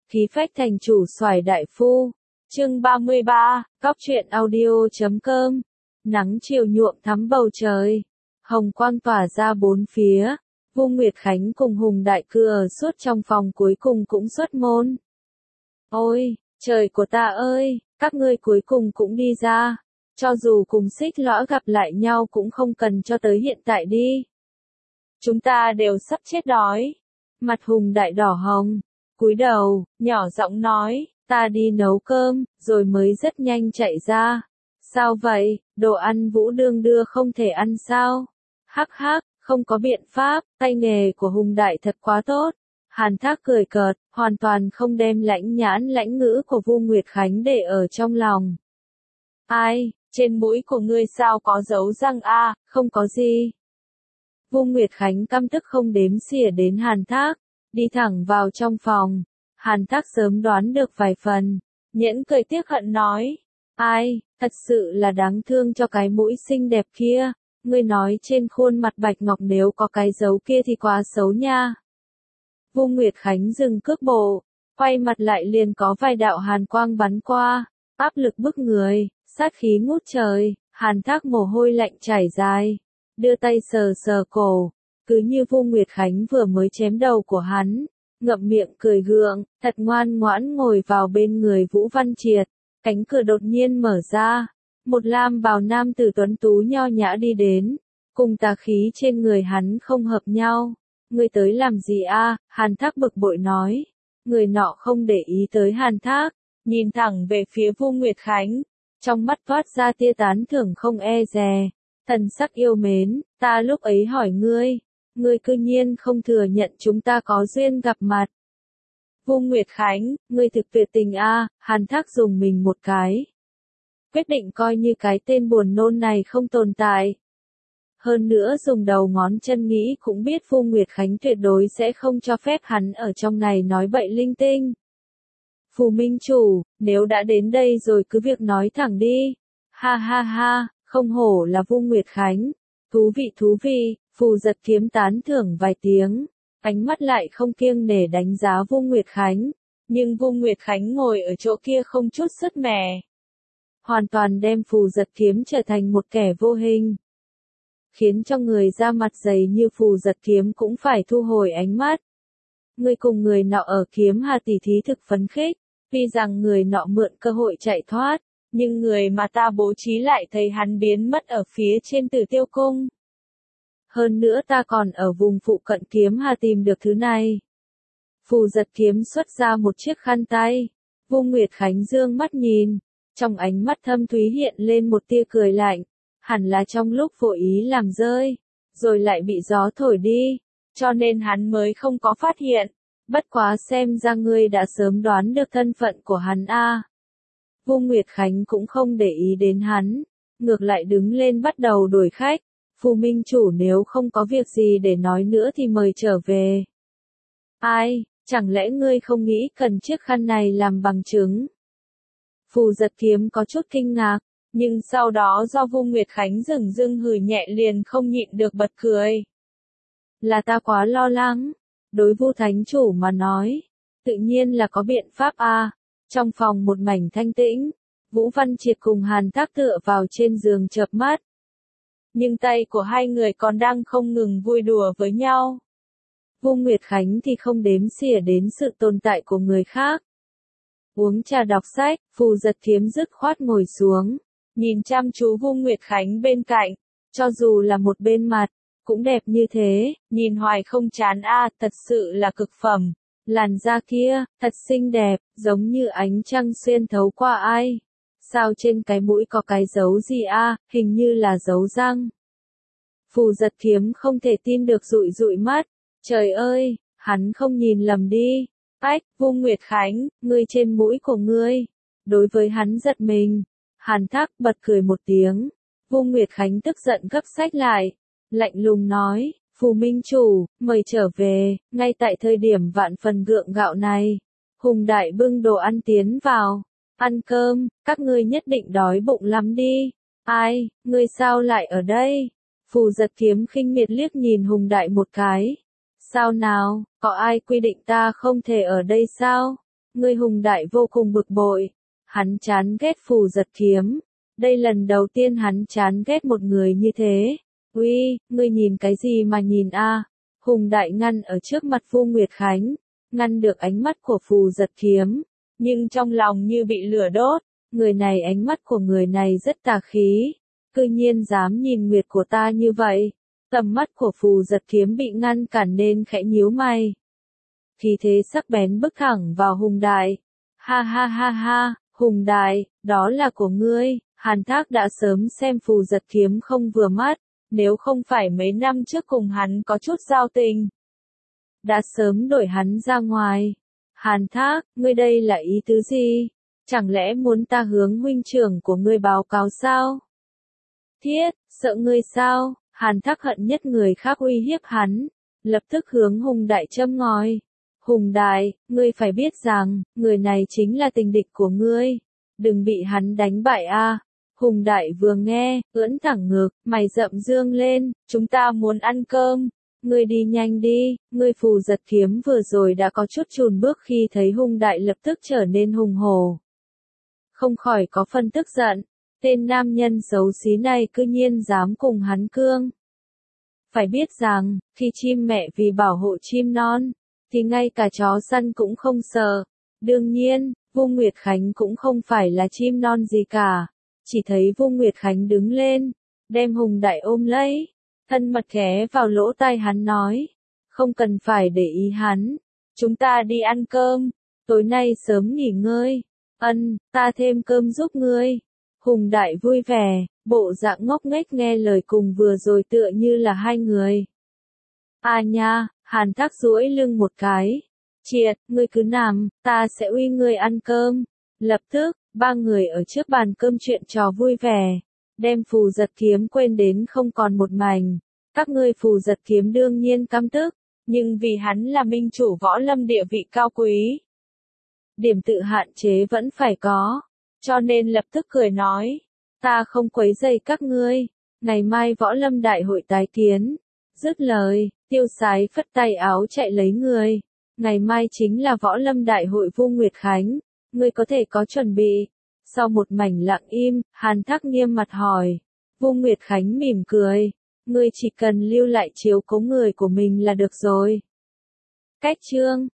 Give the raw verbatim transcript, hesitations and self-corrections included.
Khí phách thành chủ xoài đại phu. Chương ba mươi ba, Cóc truyện audio.com. Nắng chiều nhuộm thắm bầu trời. Hồng quang tỏa ra bốn phía. Vu Nguyệt Khánh cùng Hùng Đại Cư ở suốt trong phòng cuối cùng cũng xuất môn. Ôi, trời của ta ơi, các ngươi cuối cùng cũng đi ra. Cho dù cùng Xích Lõa gặp lại nhau cũng không cần cho tới hiện tại đi. Chúng ta đều sắp chết đói. Mặt Hùng Đại đỏ hồng, cúi đầu, nhỏ giọng nói, ta đi nấu cơm, rồi mới rất nhanh chạy ra. Sao vậy, đồ ăn Vũ Đương đưa không thể ăn sao? Hắc hắc, không có biện pháp, tay nghề của Hùng Đại thật quá tốt. Hàn Thác cười cợt, hoàn toàn không đem lãnh nhãn lãnh ngữ của Vu Nguyệt Khánh để ở trong lòng. Ai, trên mũi của ngươi sao có dấu răng a? À, không có gì. Vu Nguyệt Khánh căm tức không đếm xỉa đến Hàn Thác, đi thẳng vào trong phòng. Hàn Thác sớm đoán được vài phần, nhẫn cười tiếc hận nói, ai, thật sự là đáng thương cho cái mũi xinh đẹp kia, ngươi nói trên khuôn mặt bạch ngọc nếu có cái dấu kia thì quá xấu nha. Vu Nguyệt Khánh dừng cước bộ, quay mặt lại liền có vài đạo hàn quang bắn qua, áp lực bức người, sát khí ngút trời. Hàn Thác mồ hôi lạnh chảy dài, đưa tay sờ sờ cổ, cứ như Vu Nguyệt Khánh vừa mới chém đầu của hắn, ngậm miệng cười gượng, thật ngoan ngoãn ngồi vào bên người Vũ Văn Triệt. Cánh cửa đột nhiên mở ra, một lam bào nam tử tuấn tú nho nhã đi đến, cùng tà khí trên người hắn không hợp nhau. Ngươi tới làm gì a? Hàn Thác bực bội nói. Người nọ không để ý tới Hàn Thác, nhìn thẳng về phía Vu Nguyệt Khánh, trong mắt toát ra tia tán thưởng không e dè, thần sắc yêu mến, ta lúc ấy hỏi ngươi, ngươi cư nhiên không thừa nhận chúng ta có duyên gặp mặt. Vu Nguyệt Khánh, ngươi thực tuyệt tình a. Hàn Thác dùng mình một cái, quyết định coi như cái tên buồn nôn này không tồn tại. Hơn nữa dùng đầu ngón chân nghĩ cũng biết Vu Nguyệt Khánh tuyệt đối sẽ không cho phép hắn ở trong này nói bậy linh tinh. Phù Minh Chủ, nếu đã đến đây rồi cứ việc nói thẳng đi. Ha ha ha, không hổ là Vu Nguyệt Khánh. Thú vị thú vị, Phù Giật Kiếm tán thưởng vài tiếng, ánh mắt lại không kiêng nể đánh giá Vu Nguyệt Khánh. Nhưng Vu Nguyệt Khánh ngồi ở chỗ kia không chút sứt mẻ, hoàn toàn đem Phù Giật Kiếm trở thành một kẻ vô hình, khiến cho người da mặt dày như Phù Giật Kiếm cũng phải thu hồi ánh mắt. Người cùng người nọ ở Kiếm Hà tỷ thí thực phấn khích, vì rằng người nọ mượn cơ hội chạy thoát, nhưng người mà ta bố trí lại thấy hắn biến mất ở phía trên Tử Tiêu Cung. Hơn nữa ta còn ở vùng phụ cận Kiếm Hà tìm được thứ này. Phù Giật Kiếm xuất ra một chiếc khăn tay, Vu Nguyệt Khánh dương mắt nhìn, trong ánh mắt thâm thúy hiện lên một tia cười lạnh, hẳn là trong lúc vô ý làm rơi, rồi lại bị gió thổi đi, cho nên hắn mới không có phát hiện. Bất quá xem ra ngươi đã sớm đoán được thân phận của hắn a. À. Vu Nguyệt Khánh cũng không để ý đến hắn, ngược lại đứng lên bắt đầu đuổi khách. Phù Minh Chủ nếu không có việc gì để nói nữa thì mời trở về. Ai, chẳng lẽ ngươi không nghĩ cần chiếc khăn này làm bằng chứng? Phù Giật Kiếm có chút kinh ngạc, nhưng sau đó do Vu Nguyệt Khánh dửng dưng hừ nhẹ liền không nhịn được bật cười. Là ta quá lo lắng. Đối Vu Thánh Chủ mà nói, tự nhiên là có biện pháp a. À. Trong phòng một mảnh thanh tĩnh, Vũ Văn Triệt cùng Hàn Thác tựa vào trên giường chợp mắt. Nhưng tay của hai người còn đang không ngừng vui đùa với nhau. Vu Nguyệt Khánh thì không đếm xỉa đến sự tồn tại của người khác. Uống trà đọc sách, Phù Giật Kiếm dứt khoát ngồi xuống, nhìn chăm chú Vu Nguyệt Khánh bên cạnh, cho dù là một bên mặt, cũng đẹp như thế, nhìn hoài không chán a. À, thật sự là cực phẩm. Làn da kia, thật xinh đẹp, giống như ánh trăng xuyên thấu qua ai. Sao trên cái mũi có cái dấu gì a? À, hình như là dấu răng. Phù Giật Kiếm không thể tin được dụi dụi mắt. Trời ơi, hắn không nhìn lầm đi. Ách, Vu Nguyệt Khánh, ngươi trên mũi của ngươi. Đối với hắn giật mình, Hàn Thác bật cười một tiếng. Vu Nguyệt Khánh tức giận gấp sách lại, lạnh lùng nói, Phù Minh Chủ, mời trở về. Ngay tại thời điểm vạn phần gượng gạo này, Hùng Đại bưng đồ ăn tiến vào. Ăn cơm, các ngươi nhất định đói bụng lắm đi. Ai, ngươi sao lại ở đây? Phù Giật Kiếm khinh miệt liếc nhìn Hùng Đại một cái. Sao nào, có ai quy định ta không thể ở đây sao? Ngươi Hùng Đại vô cùng bực bội. Hắn chán ghét Phù Giật Kiếm. Đây lần đầu tiên hắn chán ghét một người như thế. Uy, ngươi nhìn cái gì mà nhìn a? Hùng Đại ngăn ở trước mặt Vu Nguyệt Khánh, ngăn được ánh mắt của Phù Giật Kiếm, nhưng trong lòng như bị lửa đốt. Người này, ánh mắt của người này rất tà khí, cư nhiên dám nhìn Nguyệt của ta như vậy. Tầm mắt của Phù Giật Kiếm bị ngăn cản nên khẽ nhíu mày. Khí thế sắc bén bức thẳng vào Hùng Đại. Ha ha ha ha, Hùng Đại, đó là của ngươi. Hàn Thác đã sớm xem Phù Giật Kiếm không vừa mắt, nếu không phải mấy năm trước cùng hắn có chút giao tình, đã sớm đuổi hắn ra ngoài. Hàn Thác, ngươi đây là ý tứ gì? Chẳng lẽ muốn ta hướng huynh trưởng của ngươi báo cáo sao? Thiết, sợ ngươi sao? Hàn Thác hận nhất người khác uy hiếp hắn, lập tức hướng Hùng Đại châm ngòi. Hùng Đại, ngươi phải biết rằng, người này chính là tình địch của ngươi. Đừng bị hắn đánh bại a. Hùng Đại vừa nghe, ưỡn thẳng ngực, mày rậm dương lên, chúng ta muốn ăn cơm. Ngươi đi nhanh đi, ngươi Phù Giật Kiếm vừa rồi đã có chút chùn bước khi thấy Hùng Đại lập tức trở nên hùng hổ. Không khỏi có phần tức giận, tên nam nhân xấu xí này cư nhiên dám cùng hắn cương. Phải biết rằng, khi chim mẹ vì bảo hộ chim non, thì ngay cả chó săn cũng không sợ. Đương nhiên, Vu Nguyệt Khánh cũng không phải là chim non gì cả. Chỉ thấy Vu Nguyệt Khánh đứng lên, đem Hùng Đại ôm lấy, thân mật ghé vào lỗ tai hắn nói, không cần phải để ý hắn, chúng ta đi ăn cơm, tối nay sớm nghỉ ngơi, ân, ta thêm cơm giúp ngươi. Hùng Đại vui vẻ, bộ dạng ngốc nghếch nghe lời cùng vừa rồi tựa như là hai người. À nha, Hàn Thác duỗi lưng một cái, triệt, ngươi cứ nằm, ta sẽ uy ngươi ăn cơm. Lập tức, ba người ở trước bàn cơm chuyện trò vui vẻ, đem Phù Giật Kiếm quên đến không còn một mảnh. Các ngươi Phù Giật Kiếm đương nhiên căm tức, nhưng vì hắn là minh chủ võ lâm địa vị cao quý, điểm tự hạn chế vẫn phải có, cho nên lập tức cười nói, ta không quấy rầy các ngươi, ngày mai võ lâm đại hội tái kiến. Dứt lời, Tiêu Sái phất tay áo chạy lấy người, ngày mai chính là võ lâm đại hội Vu Nguyệt Khánh. Ngươi có thể có chuẩn bị. Sau một mảnh lặng im, Hàn Thác nghiêm mặt hỏi. Vu Nguyệt Khánh mỉm cười. Ngươi chỉ cần lưu lại chiếu cố người của mình là được rồi. Cách chương